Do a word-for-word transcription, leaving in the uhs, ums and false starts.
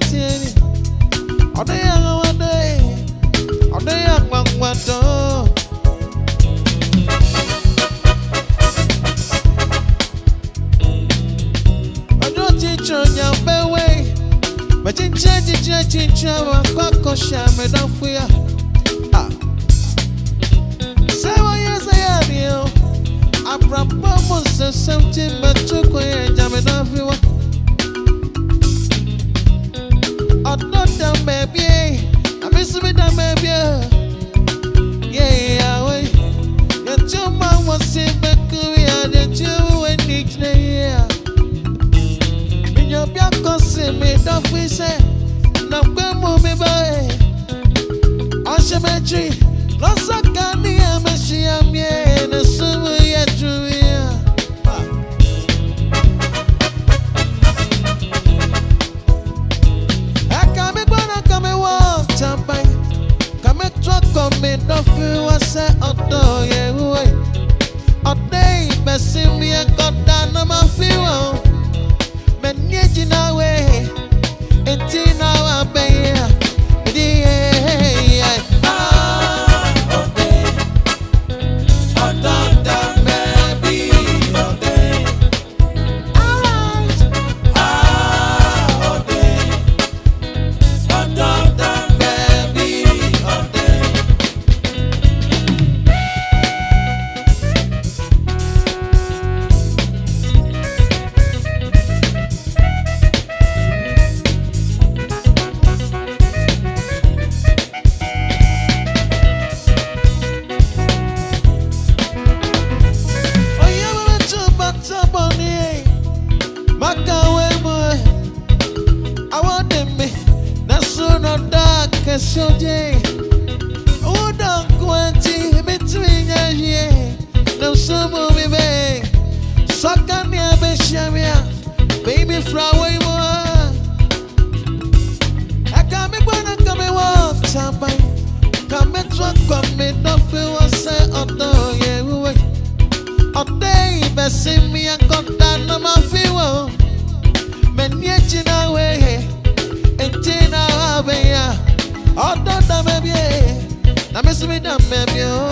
tieni. Ode yang ode, ode yang mangwato. Ado teacher nyambewe, machincha chicha chicha wakako shame dafuya. Ah, sewa yesa yariyo, abrapomo se semti machukwe jame dafuya. Another baby, I miss me that baby. Yeah, yeah, wait. Your two man was in back here, the two and each day. In your back, see me, don't we say? Now, come on, me boy. I shall be tree. Lost a candy, I'm a she, I'm yeah, and a summer yet, Julia. Come no feel what say auto yeah way. A day bessie me a got down on my feel. Men yet in our way. And teen our bay. So day, oh don't quanti between a year. No summer we bay. Sucka near Beshamia, baby flower more. I can't be one and come and walk time by. Come and truck, come and don't feel what say auto, yeah, wait. A day, Bessie me and got down on my fuel. Men yet in our way, and Tina Abaya. Oh, don't baby, now miss me, damn baby.